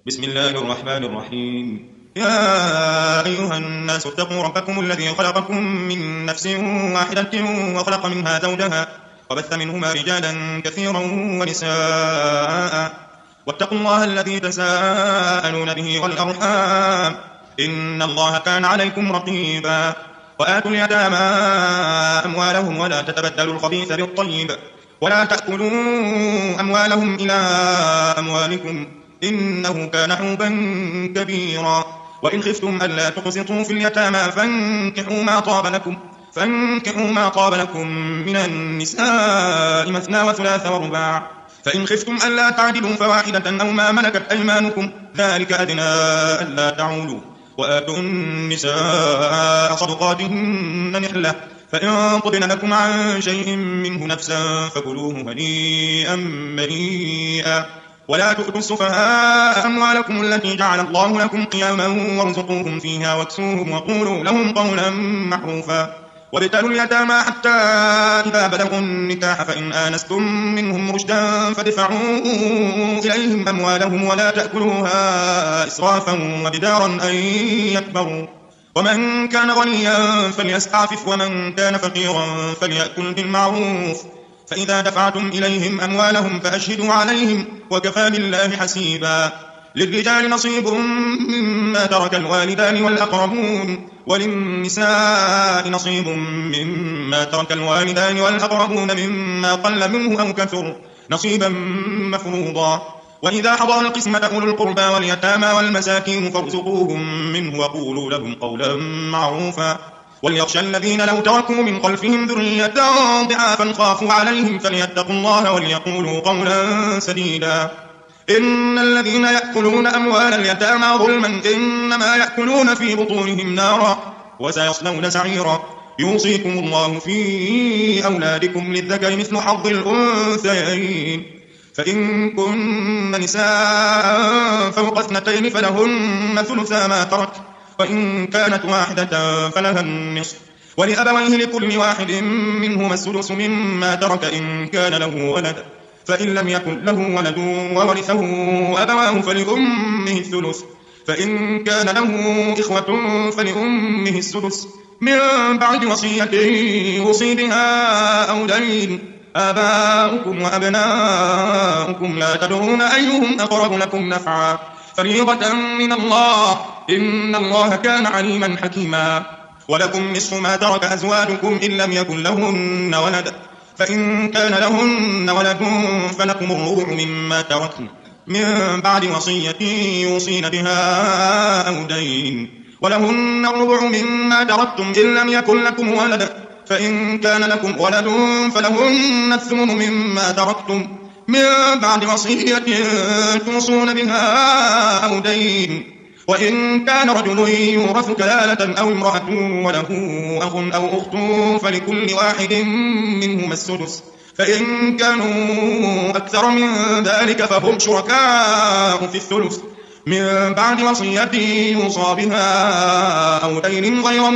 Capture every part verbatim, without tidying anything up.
بسم الله الرحمن الرحيم. يا أيها الناس اتقوا ربكم الذي خلقكم من نفس واحدة وخلق منها زوجها وبث منهما رجالا كثيرا ونساء واتقوا الله الذي تساءلون به والأرحام إن الله كان عليكم رقيبا. وآتوا اليتامى أموالهم ولا تتبدلوا الخبيث بالطيب ولا تأكلوا أموالهم إلى أموالكم إنه كان حوبا كبيرا. وإن خفتم ألا تقسطوا في اليتامى فانكحوا ما طاب لكم فانكحوا ما طاب لكم من النساء مثنى وثلاث ورباع، فإن خفتم ألا تعدلوا فواحدة أو ما ملكت أيمانكم ذلك أدنى ألا تعولوا. وآتوا النساء صدقاتهن نحلة، فإن طبن لكم عن شيء منه نفسا فكلوه هنيئا مريئا. ولا تؤتوا السفهاء أموالكم التي جعل الله لكم قياما وارزقوهم فيها واكسوهم وقولوا لهم قولا معروفا. وابتلوا اليتامى حتى إذا بلغوا النكاح فإن آنستم منهم رشدا فادفعوا إليهم أموالهم ولا تأكلوها إسرافا وبدارا أن يكبروا. ومن كان غنيا فليستعفف ومن كان فقيرا فليأكل بالمعروف. فإذا دفعتم إليهم أموالهم فأشهدوا عليهم وكفى بالله حسيبا. للرجال نصيب مما ترك الوالدان والأقربون وللنساء نصيب مما ترك الوالدان والأقربون مما قل منه أو كثر نصيبا مفروضا. وإذا حضر القسمة أولو القربى واليتامى والمساكين فارزقوهم منه وقولوا لهم قولا معروفا. وليخشى الذين لو تركوا من خلفهم ذرية ضعافا خافوا عليهم فليتقوا الله وليقولوا قولا سديدا. إن الذين يأكلون أموال اليتامى ظلما إنما يأكلون في بطونهم نارا وسيصلون سعيرا. يوصيكم الله في أولادكم للذكر مثل حظ الأنثيين، فإن كن نساء فوق اثنتين فلهن ثلثا ما ترك، وإن كانت واحدة فلها النصف، ولأبويه لكل واحد منهما السدس مما ترك إن كان له ولد، فإن لم يكن له ولد وورثه أبواه فلأمه الثلث، فإن كان له إخوة فلأمه السدس من بعد وصية يوصي بها أو دين. آباؤكم وأبناؤكم لا تدرون أيهم أقرب لكم نفعا فريضة من الله إن الله كان عليما حكيما. ولكم نصف ما ترك أزواجكم إن لم يكن لهن ولد، فإن كان لهن ولد فلكم الربع مما تركن من بعد وصية يوصين بها أو دين. ولهن الربع مما تركتم إن لم يكن لكم ولد، فإن كان لكم ولد فلهن الثمن مما تركتم من بعد وصية توصون بها أو دين. وإن كان رجل يورث كلالة أو امرأة وله أخ أو أخت فلكل واحد منهما السدس، فإن كانوا أكثر من ذلك فهم شركاء في الثلث من بعد وصية يوصى بها أو دين غير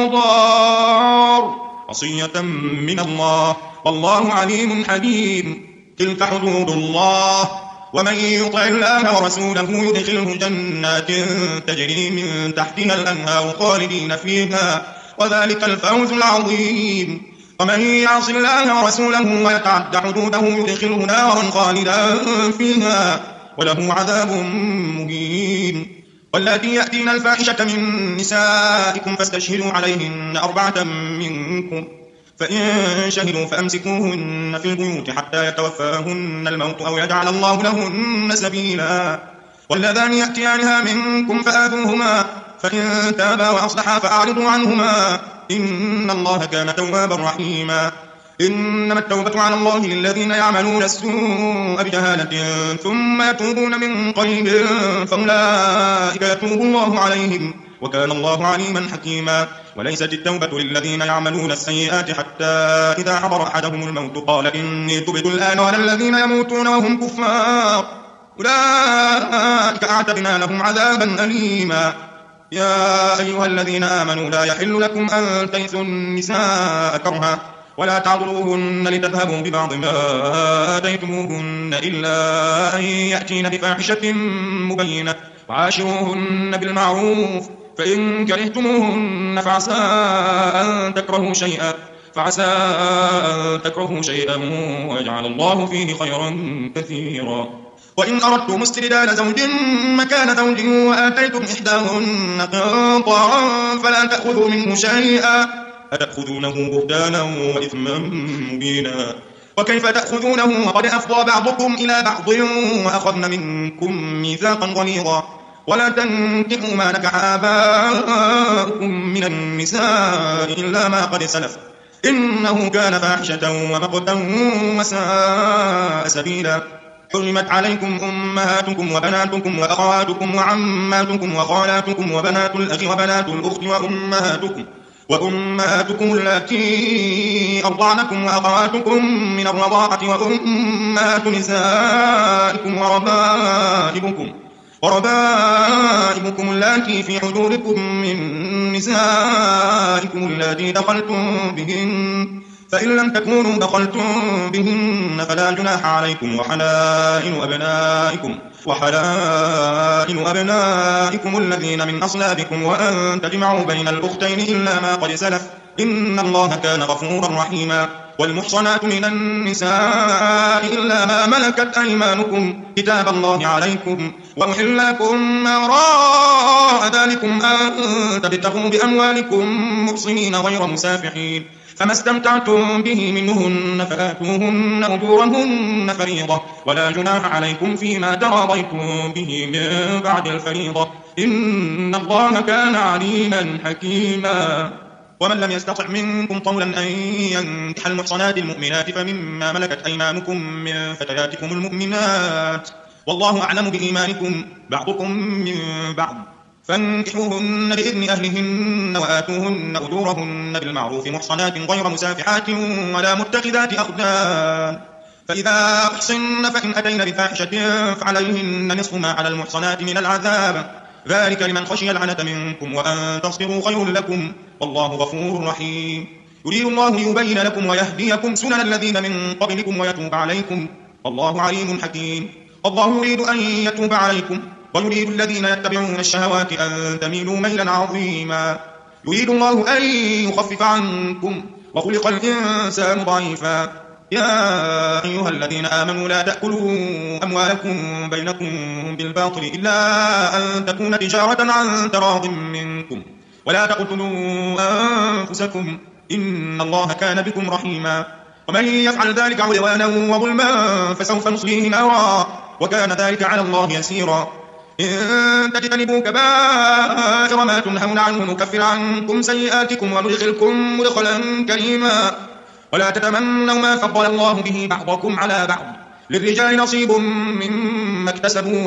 مضار، وصية من الله والله عليم حكيم. تلك حدود الله ومن يطع الله ورسوله يدخله جنات تجري من تحتها الأنهار خالدين فيها وذلك الفوز العظيم. ومن يعص الله ورسوله ويتعد حدوده يدخله نارا خالدا فيها وله عذاب مهين. واللاتي يأتين الفاحشة من نسائكم فاستشهدوا عليهن أربعة منكم، فإن شهدوا فأمسكوهن في البيوت حتى يتوفاهن الموت أو يجعل الله لهن سبيلا. واللذان يأتيانها منكم فآذوهما، فإن تابا وأصلحا فأعرضوا عنهما إن الله كان توابا رحيما. إنما التوبة على الله للذين يعملون السوء بجهالة ثم يتوبون من قريب فأولئك يتوب الله عليهم وكان الله عليما حكيما. وليست التوبة للذين يعملون السيئات حتى إذا حضر أحدهم الموت قال إني تبت الآن ولا الذين يموتون وهم كفار أولئك أعتدنا لهم عذابا أليما. يا أيها الذين آمنوا لا يحل لكم أن ترثوا النساء كرها ولا تعضلوهن لتذهبوا ببعض ما آتيتموهن إلا أن يأتين بفاحشة مبينة وعاشروهن بالمعروف، فإن كرهتموهن فعسى أن تكرهوا شيئا فعسى أن تكرهوا شيئا ويجعل الله فيه خيرا كثيرا. وإن أردتم استبدال زوج مكان زوج وآتيتم إحداهن قنطارا فلا تأخذوا منه شيئا أتأخذونه بهتانا وإثما مبينا. وكيف تأخذونه وقد أفضى بعضكم إلى بعض وأخذن منكم ميثاقا غليظا. ولا تنكحوا ما نكح آباؤكم من النساء إلا ما قد سلف إنه كان فاحشة ومقتا وساء سبيلا. حرمت عليكم أمهاتكم وبناتكم وأخواتكم وعماتكم وخالاتكم وبنات الأخ وبنات الأخت وأمهاتكم وأمهاتكم اللاتي أرضعنكم وأخواتكم من الرضاعة وأمهات نسائكم وربائبكم وربائبكم اللاتي في حجوركم من نسائكم اللاتي دخلتم بهن، فإن لم تكونوا دخلتم بهن فلا جناح عليكم وحلائل أبنائكم وحلائل أبنائكم الذين من أصلابكم وأن تجمعوا بين الأختين إلا ما قد سلف إن الله كان غفورا رحيما. والمحصنات من النساء إلا ما ملكت أيمانكم كتاب الله عليكم، وأحل لكم ما وراء ذلكم أن تبتغوا بأموالكم محصنين غير مسافحين، فما استمتعتم به منهن فآتوهن أجورهن فريضة، ولا جناح عليكم فيما تراضيتم به من بعد الفريضة إن الله كان عليما حكيما. ومن لم يستطع منكم طولا أن ينكح المحصنات المؤمنات فمما ملكت أيمانكم من فتياتكم المؤمنات والله أعلم بإيمانكم بعضكم من بعض، فانكحوهن بإذن أهلهن وآتوهن أجورهن بالمعروف محصنات غير مسافحات ولا متخذات أخدان. فإذا أحصن فإن أتين بفاحشة فعليهن نصف ما على المحصنات من العذاب، ذلك لمن خشي العنة منكم وأن تصبروا خير لكم والله غفور رحيم. يريد الله ليبين لكم ويهديكم سنن الذين من قبلكم ويتوب عليكم والله عليم حكيم. الله يريد أن يتوب عليكم ويريد الذين يتبعون الشهوات أن تميلوا ميلا عظيما. يريد الله أن يخفف عنكم وخلق الإنسان ضعيفا. يا أيها الذين آمنوا لا تأكلوا أموالكم بينكم بالباطل إلا أن تكون تجارة عن تراض منكم، ولا تقتلوا أنفسكم إن الله كان بكم رحيما. ومن يفعل ذلك عدوانا وظلما فسوف نصليه نارا وكان ذلك على الله يسيرا. إن تجتنبوا كبائر ما تنهون عنه نكفر عنكم سيئاتكم وندخلكم مدخلا كريما. ولا تتمنوا ما فضل الله به بعضكم على بعض، للرجال نصيب مما اكتسبوا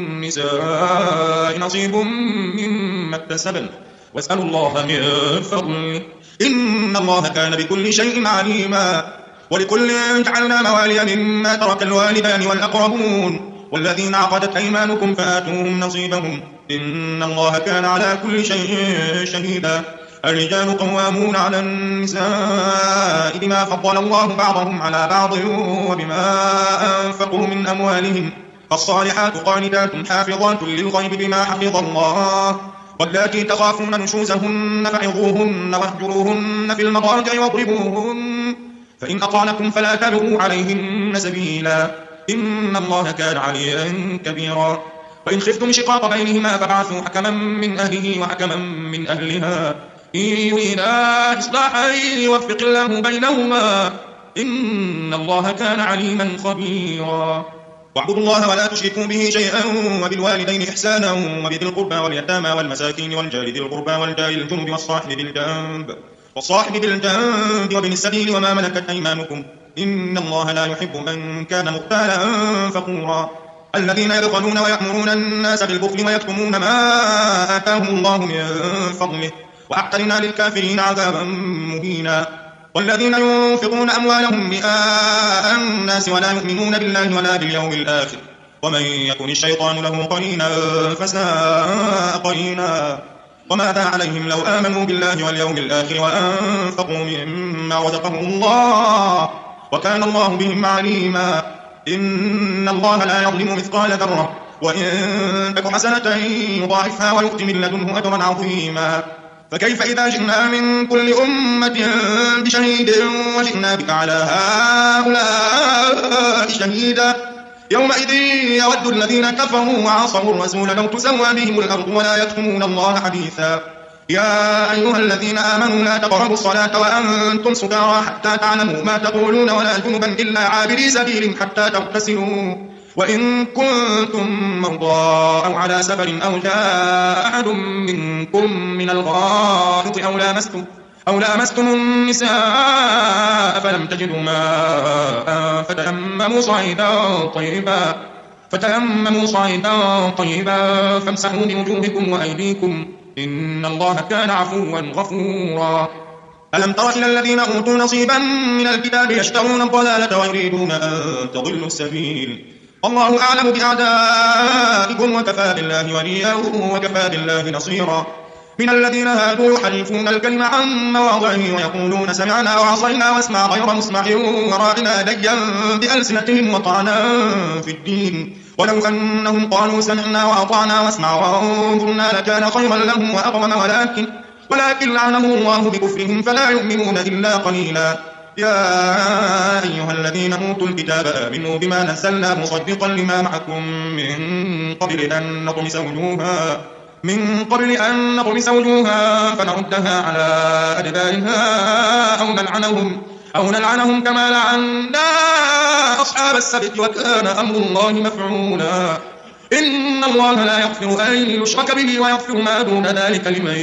وللنساء نصيب مما اكتسبن واسألوا الله من فضله إن الله كان بكل شيء عليما. ولكل جعلنا موالي مما ترك الوالدان والأقربون والذين عقدت أيمانكم فآتوهم نصيبهم إن الله كان على كل شيء شهيدا. الرجال قوامون على النساء بما فضل الله بعضهم على بعض وبما أنفقوا من أموالهم، فالصالحات قانتات حافظات للغيب بما حفظ الله. واللاتي تخافون نشوزهن فعظوهن واهجروهن في المضاجع واضربوهن، فإن أطعنكم فلا تبغوا عليهن سبيلا إن الله كان عليا كبيرا. وإن خفتم شقاق بينهما فبعثوا حكما من أهله وحكما من أهلها إن يريدا إصلاحا يوفق الله بينهما إن الله كان عليما خبيرا. واعبدوا الله ولا تشركوا به شيئا وبالوالدين إحسانا وبذي القربى واليتامى والمساكين والجار ذي القربى والجار الجنب والصاحب بالجنب والصاحب بالجنب وابن السبيل وما ملكت أيمانكم إن الله لا يحب من كان مختالا فخورا. الذين يبخلون ويأمرون الناس بالبخل ويكتمون ما آتاهم الله من فضله وأعتدنا للكافرين عذابا مهينا. والذين ينفقون أموالهم رئاء الناس ولا يؤمنون بالله ولا باليوم الآخر ومن يكن الشيطان له قرينا فساء قرينا. وماذا عليهم لو آمنوا بالله واليوم الآخر وأنفقوا مما رزقهم الله وكان الله بهم عليما. إن الله لا يظلم مثقال ذرة وإن تك حسنة يضاعفها ويؤت من لدنه أجرا عظيما. فكيف إذا جئنا من كل أمة بشهيد وجئنا بك على هؤلاء شهيدا يومئذ يود الذين كفروا وعصوا الرسول لو تسوى بهم الأرض ولا يكتمون الله حديثا. يا أيها الذين آمنوا لا تقربوا الصلاة وأنتم سكارى حتى تعلموا ما تقولون ولا جنبا إلا عابري سبيل حتى تغتسلوا وإن كنتم مرضى أو على سفر أو جاء أحد منكم من الغائط أو لامستم أو لامستم النساء فلم تجدوا ماء فتيمموا صعيدا طيبا فتيمموا صعيدا طيبا فامسحوا بوجوهكم وأيديكم إن الله كان عفوا غفورا. ألم تر إلى الذين أوتوا نصيبا من الكتاب يشترون الضلالة ويريدون أن تضلوا السبيل الله أعلم بأعدائكم وكفى بالله وليا وكفى بالله نصيرا. من الذين هادوا يحرفون الكلم عن مواضعه ويقولون سمعنا وعصينا واسمع غير مسمع وراعنا ليا بألسنتهم وطعنا في الدين ولو أنهم قالوا سمعنا وأطعنا واسمع وانظرنا لكان خيرا لهم وأقوم ولكن ولكن لعنهم الله بكفرهم فلا يؤمنون إلا قليلا. يا أيها الذين أوتوا الكتاب آمنوا بما نزلنا مصدقا لما معكم من قبل أن نطمس وجوها من قبل أن نطمس وجوها فنردها على أدبارها أو نلعنهم أو نلعنهم كما لعنا أصحاب السبت وكان أمر الله مفعولا. إن الله لا يغفر أن يشرك به ويغفر ما دون ذلك لمن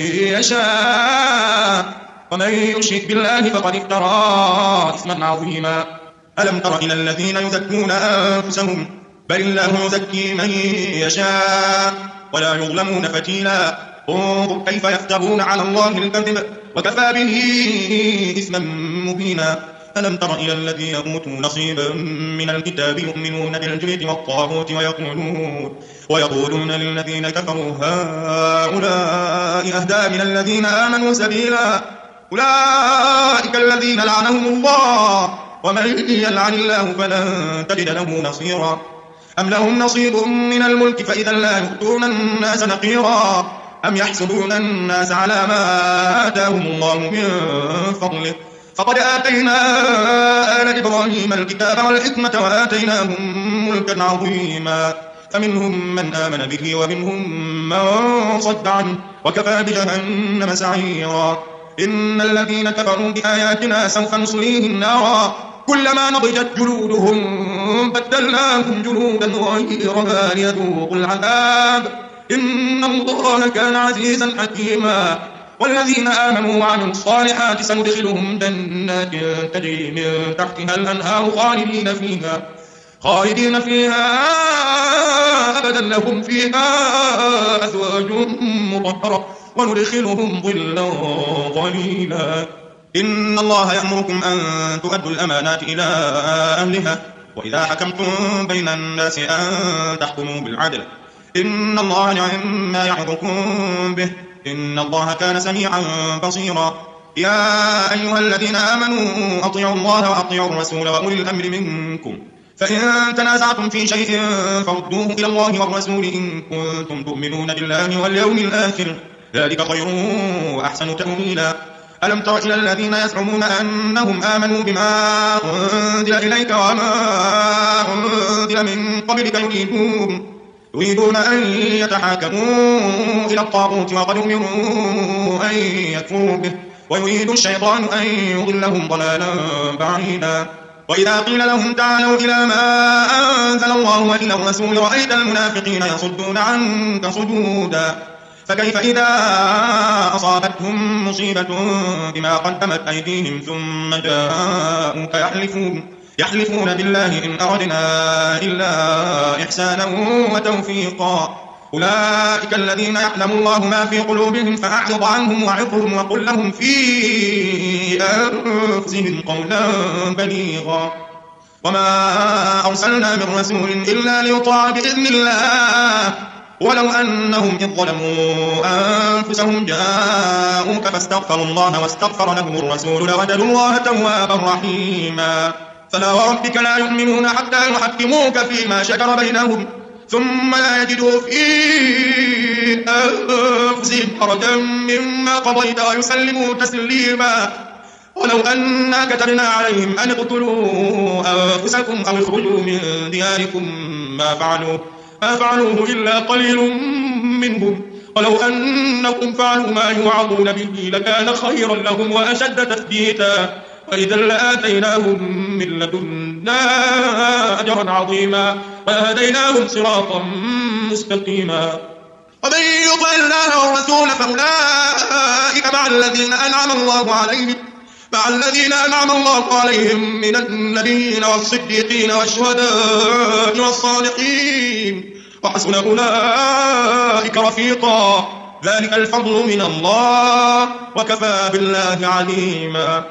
يشاء ومن يشرك بالله فقد افترى إثما عظيما. ألم تر إلى الذين يزكون أنفسهم بل الله يزكي من يشاء ولا يظلمون فتيلا. انظر كيف يفترون على الله الكذب وكفى به إثما مبينا. ألم تر إلى الذين أوتوا نصيبا من الكتاب يؤمنون بالجبت والطاغوت ويقولون ويقولون للذين كفروا هؤلاء أهدى من الذين آمنوا سبيلا. أولئك الذين لعنهم الله ومن يلعن الله فلن تجد له نصيرا. أم لهم نصيب من الملك فإذا لا يؤتون الناس نقيرا. أم يحسدون الناس على ما آتاهم الله من فضله فقد آتينا آل إبراهيم الكتاب والحكمة وآتيناهم ملكا عظيما. فمنهم من آمن به ومنهم من صد عنه وكفى بجهنم سعيرا. إن الذين كفروا بآياتنا سوف نصليهم نارا كلما نضجت جلودهم بدلناهم جلودا غيرها ليذوقوا العذاب إن الله كان عزيزا حكيما. والذين آمنوا وعملوا الصالحات سندخلهم جنات تجري من تحتها الأنهار خالدين فيها خالدين فيها أبدا لهم فيها أزواج مطهرة وندخلهم ظلا ظليلا. إن الله يأمركم أن تؤدوا الأمانات إلى أهلها وإذا حكمتم بين الناس أن تحكموا بالعدل إن الله نعم ما يعظكم به إن الله كان سميعا بصيرا. يا أيها الذين آمنوا أطيعوا الله وأطيعوا الرسول وأولي الأمر منكم فإن تنازعتم في شيء فردوه إلى الله والرسول إن كنتم تؤمنون بالله واليوم الآخر ذلك خير وأحسن تأويلا. ألم تر إلى الذين يزعمون أنهم آمنوا بما أنزل إليك وما أنزل من قبلك يريدون يريدون أن يتحاكموا إلى الطاغوت وقد أمروا أن يكفروا به ويريد الشيطان أن يضلهم ضلالا بعيدا. وإذا قيل لهم تعالوا إلى ما أنزل الله وإلى الرسول رأيت المنافقين يصدون عنك صدودا. فكيف إذا أصابتهم مصيبة بما قدمت أيديهم ثم جاءوك يحلفون يحلفون بالله إن أردنا إلا إحسانا وتوفيقا. أولئك الذين يعلم الله ما في قلوبهم فأعرض عنهم وعظهم وقل لهم في أنفسهم قولا بليغا. وما أرسلنا من رسول إلا ليطاع بإذن الله ولو أنهم إذ ظلموا أنفسهم جاءوك فاستغفروا الله واستغفر لهم الرسول لوجدوا الله توابا رحيما. فلا وربك لا يؤمنون حتى يحكموك فيما شجر بينهم ثم لا يجدوا في أنفسهم حرجا مما قضيت ويسلموا تسليما. ولو أنا كتبنا عليهم أن اقتلوا أنفسكم أو اخرجوا من دياركم ما فعلوه ما فعلوه إلا قليل منهم، ولو أنكم فعلوا ما يوعظون به لكان خيرا لهم وأشد تثبيتا، وإذا لآتيناهم من لدنا أجرا عظيما وهديناهم صراطا مستقيما. ومن يطع الله والرسول فأولئك مع الذين أنعم الله عليهم مع الذين أنعم الله عليهم من النبيين والصديقين والشهداء والصالحين وحسن أولئك رفيقا، ذلك الفضل من الله وكفى بالله عليما.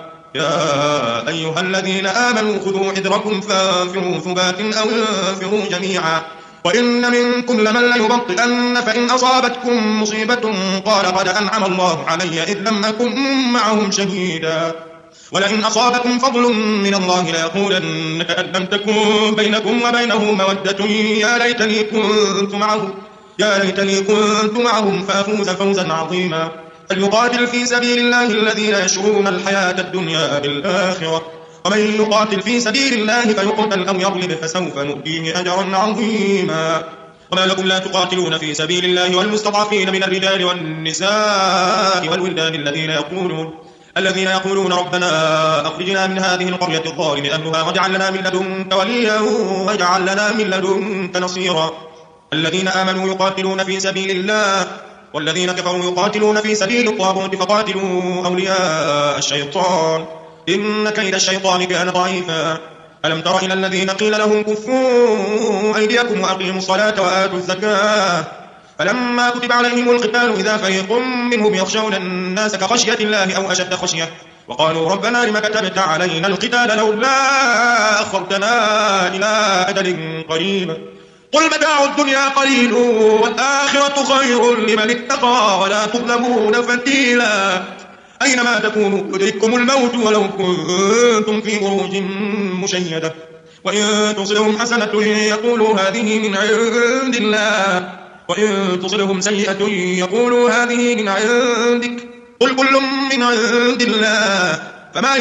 يا أيها الذين آمنوا خذوا حذركم فانفروا ثبات أو انفروا جميعا، وإن منكم لمن ليبطئن فإن أصابتكم مصيبة قال قد أنعم الله علي إذ لم أكن معهم شهيدا، ولئن أصابكم فضل من الله ليقولن كأن لم تكن بينكم وبينه مودة يا ليتني كنت معهم يا ليتني كنت معهم فأفوز فوزا عظيما. فليقاتل في سبيل الله الذين يشرون الحياة الدنيا بالآخرة، ومن يقاتل في سبيل الله فيقتل أو يغلب فسوف نؤتيه أجرا عظيما. وما لكم لا تقاتلون في سبيل الله والمستضعفين من الرجال والنساء والولدان الذين يقولون الذين يقولون ربنا أخرجنا من هذه القرية الظالم أهلها واجعل لنا من لدنك وليا واجعل لنا من لدنك نصيرا. الذين آمنوا يقاتلون في سبيل الله والذين كفروا يقاتلون في سبيل الطاغوت فقاتلوا أولياء الشيطان إن كيد الشيطان كان ضعيفا. ألم تر إلى الذين قيل لهم كفوا أيديكم وأقيموا الصلاة وآتوا الزكاة فلما كتب عليهم القتال إذا فريق منهم يخشون الناس كخشية الله أو أشد خشية وقالوا ربنا لم كتبت علينا القتال لولا أخرتنا إلى أجل قريب قل متاع الدنيا قليل والآخرة خير لمن اتقى ولا تظلمون فتيلا. أينما تكونوا يدرككم الموت ولو كنتم في بروج مشيدة وإن تصلهم حسنة يقولوا هذه من عند الله وإن تصلهم سيئة يقولوا هذه من عندك قل كل من عند الله فما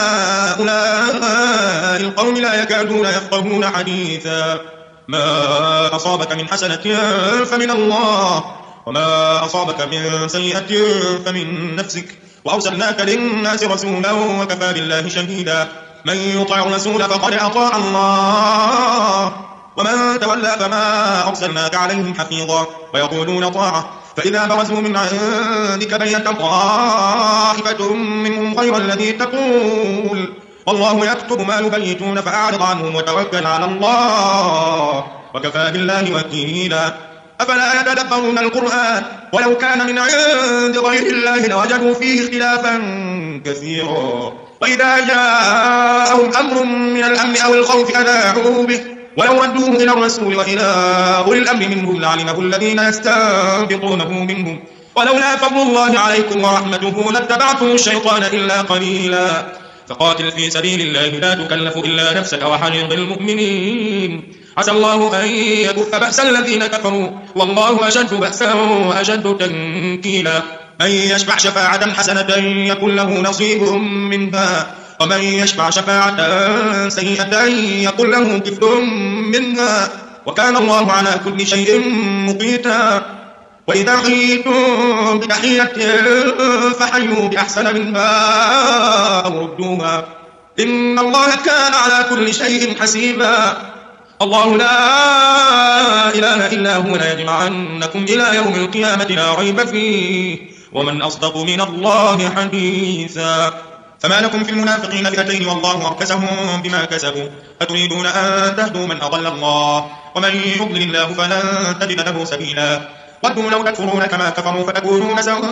هؤلاء القوم لا يكادون يفقهون حديثا. ما أصابك من حسنة فمن الله وما أصابك من سيئة فمن نفسك وأرسلناك للناس رسولا وكفى بالله شهيدا. من يطع الرسول فقد أطاع الله ومن تولى فما أرسلناك عليهم حفيظا ويقولون طاعة فإذا برزوا من عندك بيت طائفة منهم غير الذي تقول والله يكتب ما يبيتون فأعرض عنهم وتوكل على الله وكفى بالله وكيلا. أفلا يتدبرون القرآن ولو كان من عند غير الله لوجدوا فيه اختلافا كثيرا وإذا جاءهم أمر من الأمن أو الخوف أذاعوا به ولو ردوه إلى الرسول وإلى أولي الأمر منهم لعلمه الذين يستنبطونه منهم ولولا فضل الله عليكم ورحمته لاتبعتم الشيطان إلا قليلا. فقاتل في سبيل الله لا تكلف إلا نفسك وحرض المؤمنين عسى الله أن يكف بأس الذين كفروا والله أشد بأسا وأشد تنكيلا. من يشفع شفاعة حسنة يكن له نصيب منها ومن يشفع شفاعة سيئة يكن له كفل منها وكان الله على كل شيء مقيتا. وإذا حييتم بتحية فحيوا بأحسن منها أو ردوها إن الله كان على كل شيء حسيبا. الله لا إله إلا هو ليجمعنكم إلى يوم القيامة لا ريب فيه ومن أصدق من الله حديثا. فما لكم في المنافقين فئتين والله أركسهم بما كسبوا أتريدون أن تهدوا من أضل الله ومن يضلل الله فلن تجد له سبيلا. ودوا لو تكفرون كما كفروا فتكونون سواء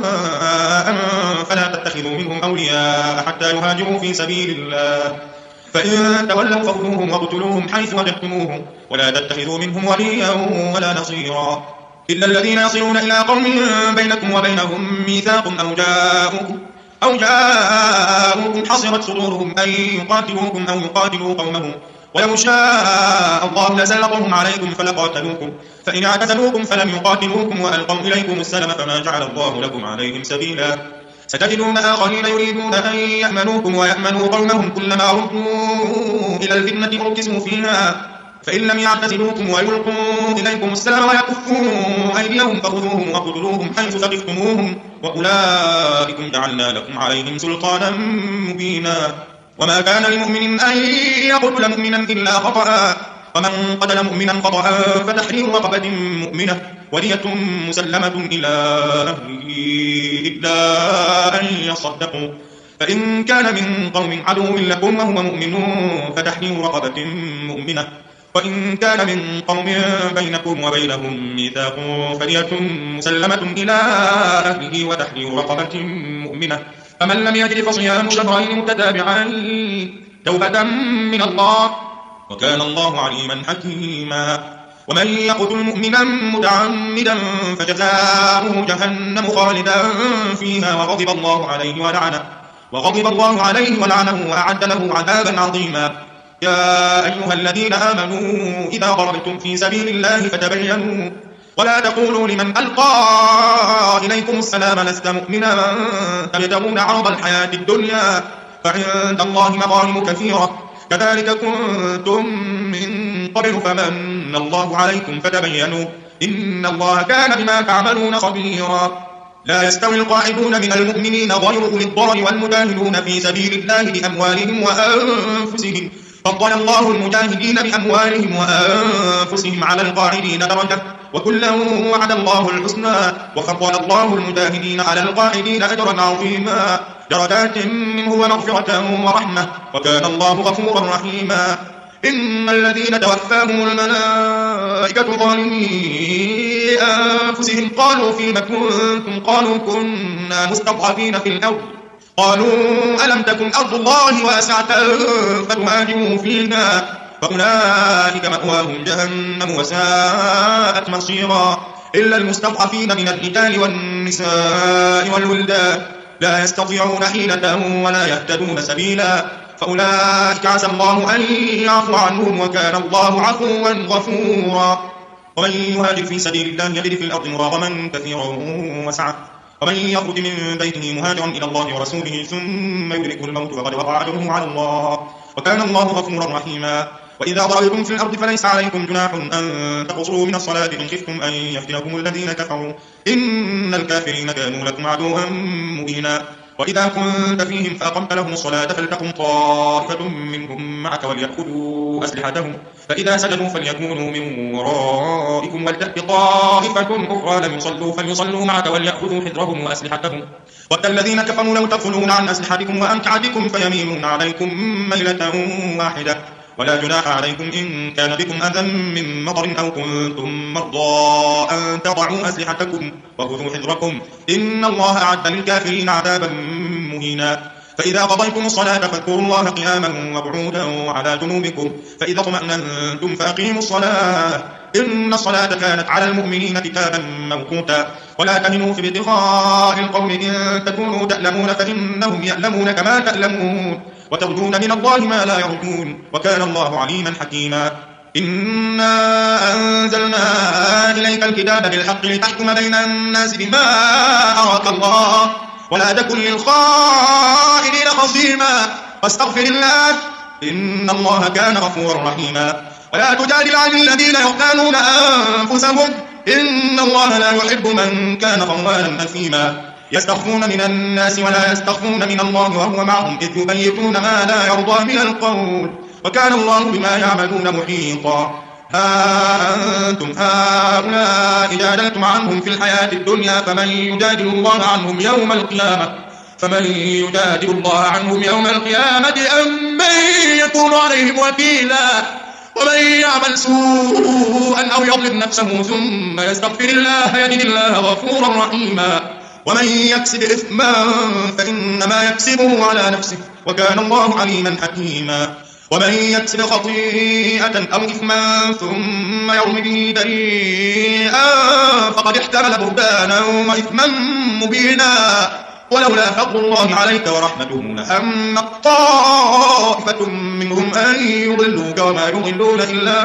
فلا تتخذوا منهم أولياء حتى يهاجروا في سبيل الله فإن تولوا فخذوهم واقتلوهم حيث وجدتموهم ولا تتخذوا منهم وليا ولا نصيرا إلا الذين يصلون إلى قوم بينكم وبينهم ميثاق أو جاءوكم أو جاءوكم حصرت صدورهم أن يقاتلوكم أو يقاتلوا قومهم ولو شاء الله لسلطهم عليكم فلقاتلوكم فإن اعتزلوكم فلم يقاتلوكم وألقوا إليكم السلم فما جعل الله لكم عليهم سبيلا ستجدون آخرين يريدون أن يأمنوكم ويأمنوا قومهم كلما ردوا إلى الفتنة أركسوا فيها فإن لم يعتزلوكم ويلقوا إليكم السلام ويكفوا أيديهم فخذوهم وقتلوهم حيث ثقفتموهم وأولئكم جعلنا لكم عليهم سلطانا مبينا وما كان لمؤمن أن يقتل مؤمنا إلا خطأ ومن قتل مؤمنا خطأ فتحرير رقبة مؤمنة ودية مسلمة إلى أهله إلا أن يصدقوا فإن كان من قوم عدو لكم وهو مؤمن فتحرير رقبة مؤمنة وإن كان من قوم بينكم وبينهم ميثاق فدية مسلمة إلى أهله وتحرير رقبة مؤمنة فمن لم يجد فصيام شهرين متتابعين توبة من الله وكان الله عليما حكيما ومن يقتل مؤمنا متعمدا فجزاؤه جهنم خالدا فيها وغضب الله عليه ولعنه وغضب الله عليه ولعنه وأعد له عذابا عظيما يا أيها الذين آمنوا إذا ضربتم في سبيل الله فتبينوا ولا تقولوا لمن ألقى إليكم السلام لست مؤمنا تبتغون عرض الحياة الدنيا فعند الله مغانم كثيرة كذلك كنتم من قبل فمن الله عليكم فتبينوا إن الله كان بما تعملون خبيرا لا يستوي القاعدون من المؤمنين غير أولي الضرر والمجاهدون في سبيل الله بأموالهم وأنفسهم فضل الله المجاهدين بأموالهم وأنفسهم على القاعدين درجة وكلا وعد الله الحسنى وفضل الله المجاهدين على القاعدين أجرا عظيما درجات منه ومغفرة ورحمة وكان الله غفورا رحيما إن الذين توفاهم الملائكة ظالمي أنفسهم قالوا فيما كنتم قالوا كنا مستضعفين في الأرض قالوا ألم تكن أرض الله واسعة فتهاجروا فيها فأولئك مأواهم جهنم وساءت مصيرا إلا المستضعفين من الرجال والنساء والولدان لا يستطيعون حيلة ولا يهتدون سبيلا فأولئك عسى الله أن يعفو عنهم وكان الله عفوا غفورا ومن يهاجر في سبيل الله يجد في الأرض مراغما كثيرا وسعة ومن يخرج من بيته مهاجرا إلى الله ورسوله ثم يدركه الموت وقد وقع أجره على الله وكان الله غفورا رحيما وإذا ضربتم في الأرض فليس عليكم جناح أن تقصروا من الصلاة إن خفتم أن يفتنكم الذين كفروا إن الكافرين كانوا لكم عدوا مبينا وإذا كنت فيهم فأقمت لهم الصلاة فلتقم طائفة منهم معك وليأخذوا أسلحتهم فإذا سجدوا فليكونوا من ورائكم ولتأت طائفة أخرى لم يصلوا فليصلوا معك وليأخذوا حذرهم وأسلحتهم ود الذين كفروا لو تغفلون عن أسلحتكم وأمتعتكم فيميلون عليكم ميلة واحدة ولا جناح عليكم إن كان بكم أذى من مطر أو كنتم مرضى أن تضعوا أسلحتكم وخذوا حذركم إن الله أعد للكافرين عذابا مهينا فإذا قضيتم الصلاة فاذكروا الله قياما وقعودا وعلى جنوبكم فإذا اطمأننتم فأقيموا الصلاة إن الصلاة كانت على المؤمنين كتابا موقوتا ولا تهنوا في ابتغاء القوم إن تكونوا تألمون فإنهم يألمون كما تألمون وترجون من الله ما لا يرجون وكان الله عليما حكيما إنا أنزلنا إليك الكتاب بالحق لتحكم بين الناس بما أراك الله ولا تكن للخائنين خصيما واستغفر الله إن الله كان غفورا رحيما ولا تجادل عن الذين يختانون أنفسهم إن الله لا يحب من كان خوانا أثيما يستخفون من الناس ولا يستخفون من الله وهو معهم إذ يبيتون ما لا يرضى من القول وكان الله بما يعملون محيطا ها أنتم هؤلاء جادلتم عنهم في الحياة الدنيا فمن يجادل الله عنهم يوم القيامة فمن يجادل الله عنهم يوم القيامة أم من يكون عليهم وكيلا ومن يعمل سوءا أو يظلم نفسه ثم يستغفر الله يجد الله غفورا رحيما ومن يكسب إثما فإنما يكسبه على نفسه وكان الله عليما حكيما ومن يكسب خطيئة أو إثما ثم يرم به بريئا فقد احتمل بهتانا وإثما مبينا ولولا فضل الله عليك ورحمته لهم طائفة منهم أن يضلوك وما يضلون إلا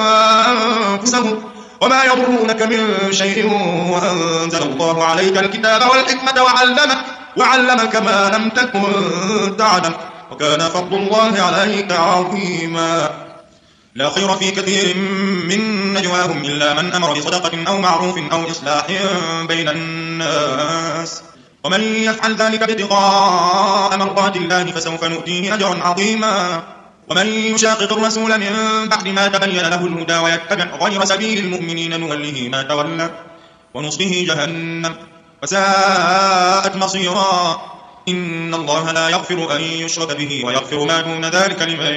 أنفسهم وما يضرونك من شيء وأنزل الله عليك الكتاب والحكمة وعلمك, وعلمك ما لم تكن تعلم وكان فضل الله عليك عظيما. لا خير في كثير من نجواهم إلا من أمر بصدقة أو معروف أو إصلاح بين الناس ومن يفعل ذلك ابتغاء مرضات الله فسوف نؤتيه أجرا عظيما. ومن يشاقق الرسول من بعد ما تبين له الهدى ويتبع غير سبيل المؤمنين نوله ما تولى ونصله جهنم وساءت مصيرا. إن الله لا يغفر أن يشرك به ويغفر ما دون ذلك لمن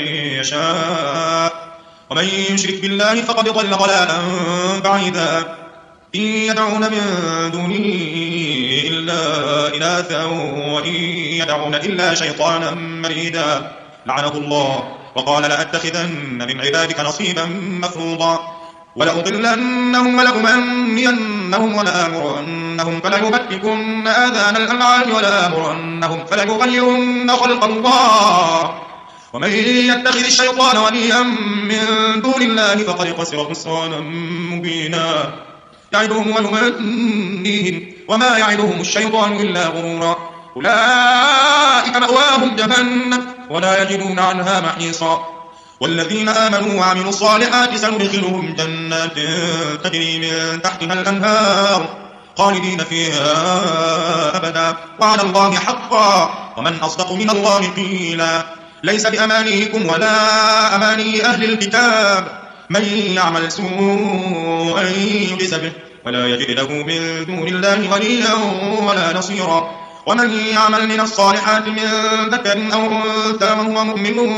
يشاء ومن يشرك بالله فقد ضل ضلالا بعيدا. إن يدعون من دونه إلا إناثا وإن يدعون إلا شيطانا مريدا لعنه الله وقال لأتخذن من عبادك نصيبا مفروضا ولأضلنهم ولأمنينهم ولآمرنهم فليبتكن آذان الأنعام ولآمرنهم فليغيرن خلق الله ومن يتخذ الشيطان وليا من دون الله فقد خسر خسرانا مبينا. يعدهم ويمنيهم وما يعدهم الشيطان إلا غرورا. أولئك مأواهم جهنم ولا يجدون عنها محيصا. والذين آمنوا وعملوا الصالحات سندخلهم جنات تجري من تحتها الأنهار خالدين فيها أبدا وعلى الله حقا ومن أصدق من الله قيلا. ليس بأمانيكم ولا أماني أهل الكتاب من يعمل سوءا يجز به ولا يجد له من دون الله وليا ولا نصيرا. ومن يعمل من الصالحات من ذكر أو أنثى وهو مؤمن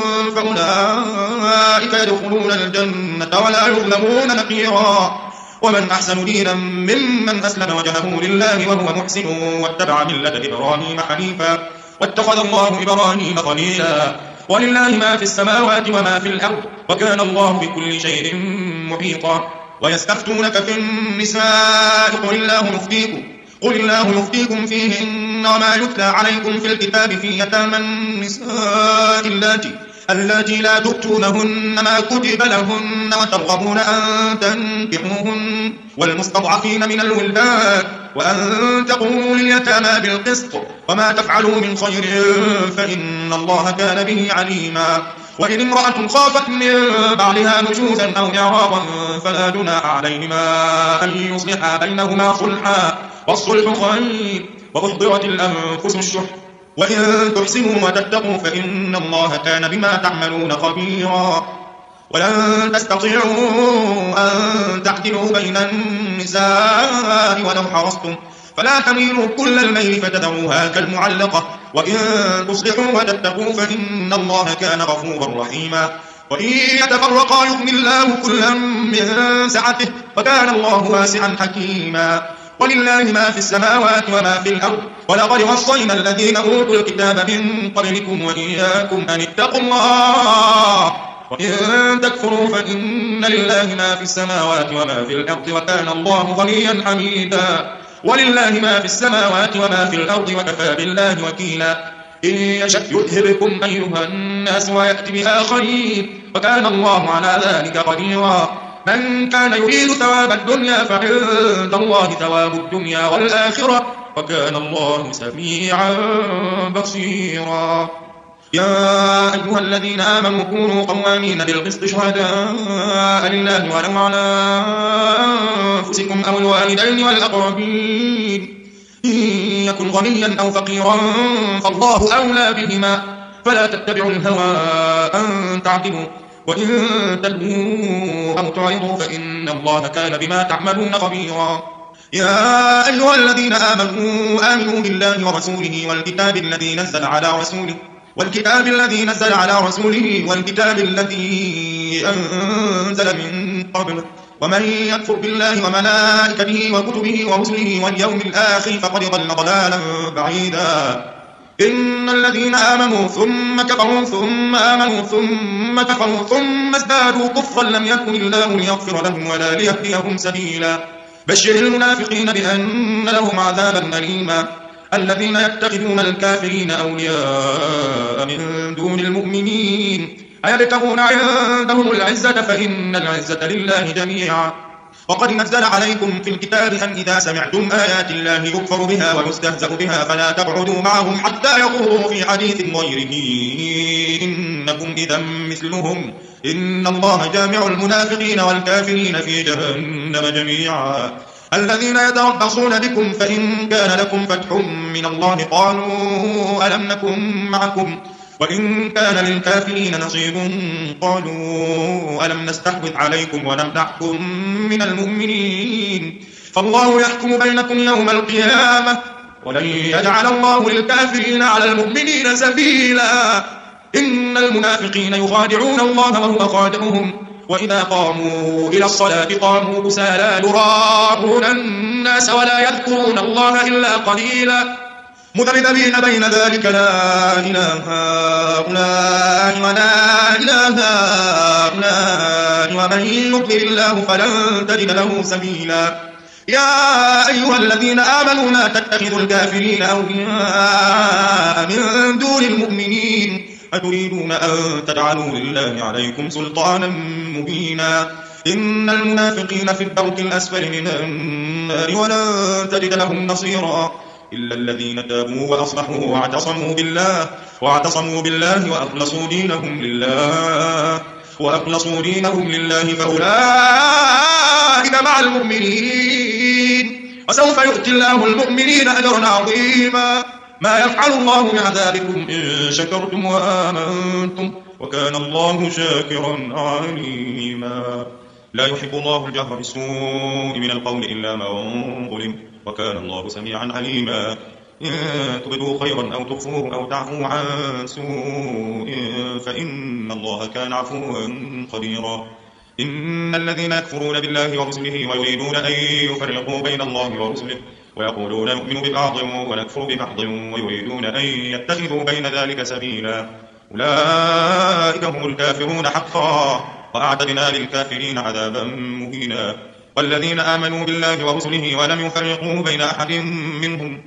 فأولئك يدخلون الجنة ولا يظلمون نقيرا. ومن أحسن دينا ممن أسلم وجهه لله وهو محسن واتبع ملة إبراهيم حنيفا واتخذ الله إبراهيم خليلا. ولله ما في السماوات وما في الأرض وكان الله بكل شيء محيطا. ويستفتونك في النساء قل الله يفتيكم قل الله يفتيكم فيهن وما يتلى عليكم في الكتاب في يتامى النساء اللاتي اللاتي لا تؤتونهن ما كتب لهن وترغبون أن تنكحوهن والمستضعفين من الولدان وأن تقوموا لليتامى بالقسط وما تفعلوا من خير فإن الله كان به عليما. وإن امرأة خافت من بعلها نشوزا أو إعراضا فلا جناح عليهما أن يصلحا بينهما صلحا والصلح خير وأحضرت الأنفس الشح وإن تحسنوا وتتقوا فإن الله كان بما تعملون خبيرا. ولن تستطيعوا أن تعدلوا بين النساء ولو حرصتم فلا تميلوا كل الميل فتذروها كالمعلقة وإن تصلحوا وتتقوا فإن الله كان غفورا رحيما. وإن يتفرقا يغني الله كلا من سعته وكان الله واسعا حكيما. ولله ما في السماوات وما في الأرض ولقد وصينا الذين أوتوا الكتاب من قبلكم وإياكم أن اتقوا الله وإن تكفروا فإن لله ما في السماوات وما في الأرض وكان الله غنيا حميدا. ولله ما في السماوات وما في الأرض وكفى بالله وكيلا. إن يشأ يذهبكم أيها الناس ويأتي بآخرين وكان الله على ذلك قديرا. من كان يريد ثواب الدنيا فعند الله ثواب الدنيا والآخرة وكان الله سميعا بصيرا. يا أيها الذين آمنوا كونوا قوامين بالقسط شهداء لله ولو على أنفسكم أو الوالدين والأقربين إن يكن غنيا أو فقيرا فالله أولى بهما فلا تتبعوا الهوى أن تعدلوا وإن تلووا أو تعرضوا فإن الله كان بما تعملون خبيرا. يا أيها الذين آمنوا آمنوا بالله ورسوله والكتاب الذي نزل على رسوله والكتاب الذي نزل على رسوله والكتاب الذي أنزل من قبل ومن يكفر بالله وملائكته وكتبه ورسله واليوم الآخر فقد ضل ضلالا بعيدا. إن الذين آمنوا ثم كفروا ثم آمنوا ثم كفروا ثم ازدادوا كفرا لم يكن الله ليغفر لهم ولا ليهديهم سبيلا. بشر المنافقين بأن لهم عذابا أليما. الذين يتخذون الكافرين أولياء من دون المؤمنين أيبتغون عندهم العزة فإن العزة لله جميعا. وقد نزل عليكم في الكتاب أن إذا سمعتم آيات الله يكفر بها ويستهزأ بها فلا تقعدوا معهم حتى يخوضوا في حديث غيره إنكم إذا مثلهم إن الله جامع المنافقين والكافرين في جهنم جميعا. الذين يتربصون بكم فإن كان لكم فتح من الله قالوا ألم نكن معكم وإن كان للكافرين نصيب قالوا ألم نستحوذ عليكم ونمنعكم من المؤمنين فالله يحكم بينكم يوم القيامة ولن يجعل الله للكافرين على المؤمنين سبيلا. إن المنافقين يخادعون الله وهو خادعهم وإذا قاموا إلى الصلاة قاموا كسالى يراءون الناس ولا يذكرون الله إلا قليلا مذبذبين بين ذلك لا إله هؤلاء ولا إله هؤلاء ومن يضلل الله فلن تجد له سبيلا. يا أيها الذين آمنوا لا تتخذوا الكافرين أولياء من دون المؤمنين أتريدون أن تجعلوا لله عليكم سلطانا مبينا. إن المنافقين في الدرك الأسفل من النار ولن تجد لهم نصيرا إلا الذين تابوا وأصلحوا واعتصموا بالله واعتصموا بالله وأخلصوا دينهم لله وأخلصوا دينهم لله فأولئك مع المؤمنين وسوف يؤتي الله المؤمنين أجرا عظيما. ما يفعل الله بعذابكم إن شكرتم وآمنتم وكان الله شاكرا عليما. لا يحب الله الجهر بالسوء من القول إلا من ظلم وكان الله سميعا عليما. إن تبدوا خيرا أو تخفوه أو تعفوا عن سوء فإن الله كان عفوا قديرا. إن الذين يكفرون بالله ورسله ويريدون أن يفرقوا بين الله ورسله ويقولون نؤمن ببعض ونكفر ببعض ويريدون أن يتخذوا بين ذلك سبيلا أولئك هم الكافرون حقا وأعتدنا للكافرين عذابا مهينا. والذين آمنوا بالله ورسله ولم يفرقوا بين أحد منهم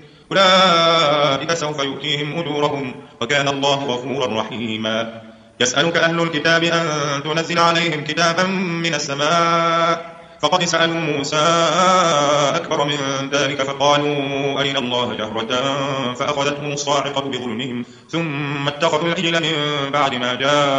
أولئك سوف يؤتيهم أجورهم وكان الله غفورا رحيما. يسألك أهل الكتاب أن تنزل عليهم كتابا من السماء فقد سألوا موسى أكبر من ذلك فقالوا أرنا الله جهرة فأخذتهم الصاعقة بظلمهم ثم اتخذوا العجل من بعد ما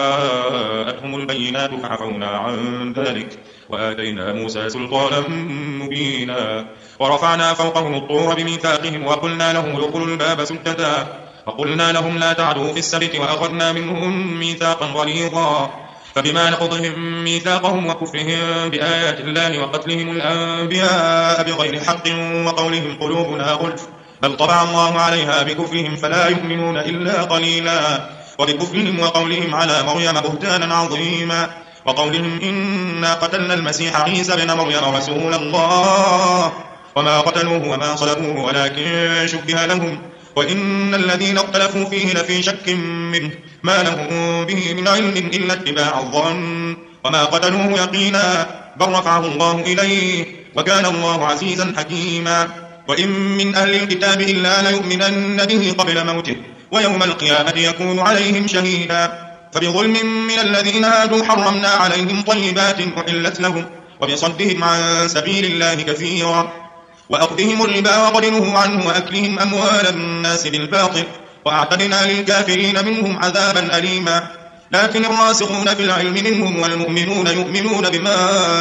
جاءتهم البينات فعفونا عن ذلك وآتينا موسى سلطانا مبينا. ورفعنا فوقهم الطور بميثاقهم وقلنا لهم ادخلوا الباب سجدا وقلنا لهم لا تعدوا في السبت وأخذنا منهم ميثاقا غليظا فبما نقضهم ميثاقهم وكفرهم بآيات الله وقتلهم الأنبياء بغير حق وقولهم قلوبنا غلف بل طبع الله عليها بكفرهم فلا يؤمنون إلا قليلا. وبكفرهم وقولهم على مريم بهتانا عظيما وقولهم إنا قتلنا المسيح عيسى بن مريم رسول الله وما قتلوه وما صلبوه ولكن شبه لهم وإن الذين اختلفوا فيه لفي شك منه ما لهم به من علم إلا اتباع الظن وما قتلوه يقينا بل رفعه الله إليه وكان الله عزيزا حكيما. وإن من أهل الكتاب إلا ليؤمنن به قبل موته ويوم القيامة يكون عليهم شهيدا. فبظلم من الذين هادوا حرمنا عليهم طيبات أحلت لهم وبصدهم عن سبيل الله كثيرا وأخذهم الربا وقد نهوا عنه وأكلهم أموال الناس بالباطل وأعتدنا للكافرين منهم عذابا أليما. لكن الراسخون في العلم منهم والمؤمنون يؤمنون بما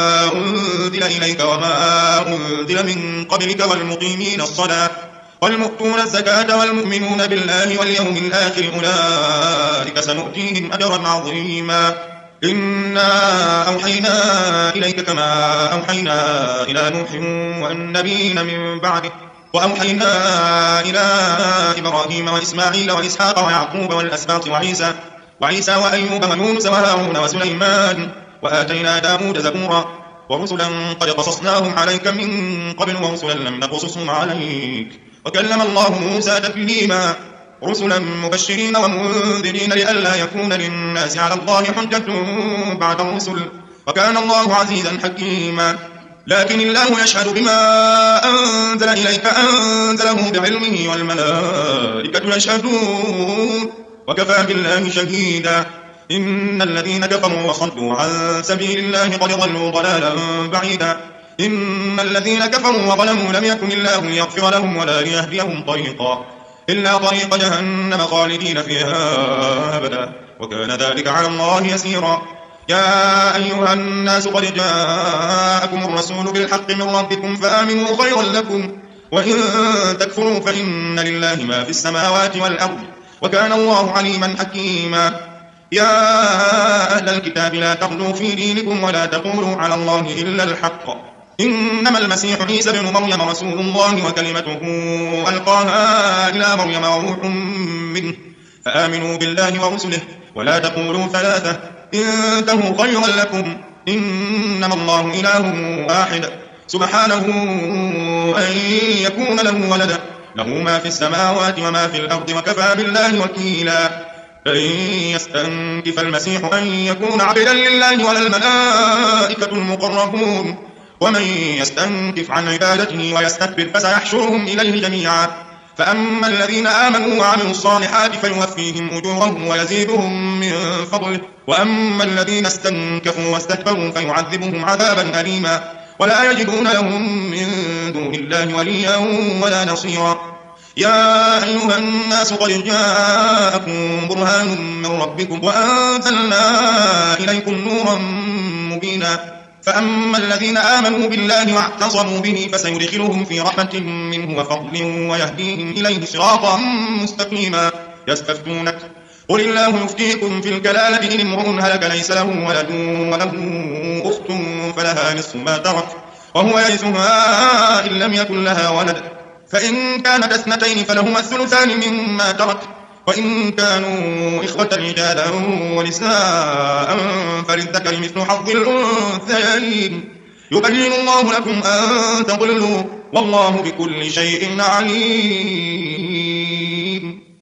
أنزل إليك وما أنزل من قبلك والمقيمين الصلاة والمؤتون الزكاة والمؤمنون بالله واليوم الآخر أولئك سنؤتيهم أجرا عظيما. إنا أوحينا إليك كما أوحينا إلى نوح والنبيين من بعده وأوحينا إلى إبراهيم وإسماعيل وإسحاق ويعقوب والأسباط وعيسى وعيسى وأيوب ويونس وهارون وسليمان وآتينا داود زبورا ورسلا قد قصصناهم عليك من قبل ورسلا لم نقصصهم عليك وكلم الله موسى تكليما. رسلا مبشرين ومنذرين لئلا يكون للناس على الله حجة بعد الرسل وكان الله عزيزا حكيما. لكن الله يشهد بما أنزل إليك أنزله بعلمه والملائكة يشهدون وكفى بالله شهيدا. إن الذين كفروا وصدوا عن سبيل الله قد ضلوا ضلالا بعيدا. إن الذين كفروا وظلموا لم يكن الله ليغفر لهم ولا ليهديهم طريقا إلا طريق جهنم خالدين فيها أبدا وكان ذلك على الله يسيرا. يا أيها الناس قد جاءكم الرسول بالحق من ربكم فآمنوا خيرا لكم وإن تكفروا فإن لله ما في السماوات والأرض وكان الله عليما حكيما. يا أهل الكتاب لا تغلوا في دينكم ولا تقولوا على الله إلا الحق إنما المسيح عيسى ابن مريم رسول الله وكلمته ألقاها إلى مريم وروح منه فآمنوا بالله ورسله ولا تقولوا ثلاثة انتهوا خيرا لكم إنما الله إله واحد سبحانه أن يكون له ولد له ما في السماوات وما في الأرض وكفى بالله وكيلا. أن يستنكف المسيح أن يكون عبدا لله ولا الملائكة المقربون ومن يستنكف عن عبادته ويستكبر فسيحشرهم إليه جميعا. فأما الذين آمنوا وعملوا الصالحات فيوفيهم أجورهم ويزيدهم من فضله وأما الذين استنكفوا واستكبروا فيعذبهم عذابا أليما ولا يجدون لهم من دون الله وليا ولا نصيرا. يا أيها الناس قد جاءكم برهان من ربكم وأنزلنا إليكم نورا مبينا. فأما الذين آمنوا بالله واعتصموا به فسيدخلهم في رحمة منه وفضل ويهديهم إليه صراطا مستقيما. يستفتونك قل الله يفتيكم في الكلالة إن امرؤ هلك ليس له ولد وله أخت فلها نصف ما ترك وهو يرثها إن لم يكن لها ولد فإن كانت اثنتين فلهما الثلثان مما ترك وإن كانوا إخوة رجالا ونساء فللذكر مثل حظ الأنثيين يبين الله لكم أن تضلوا والله بكل شيء عليم.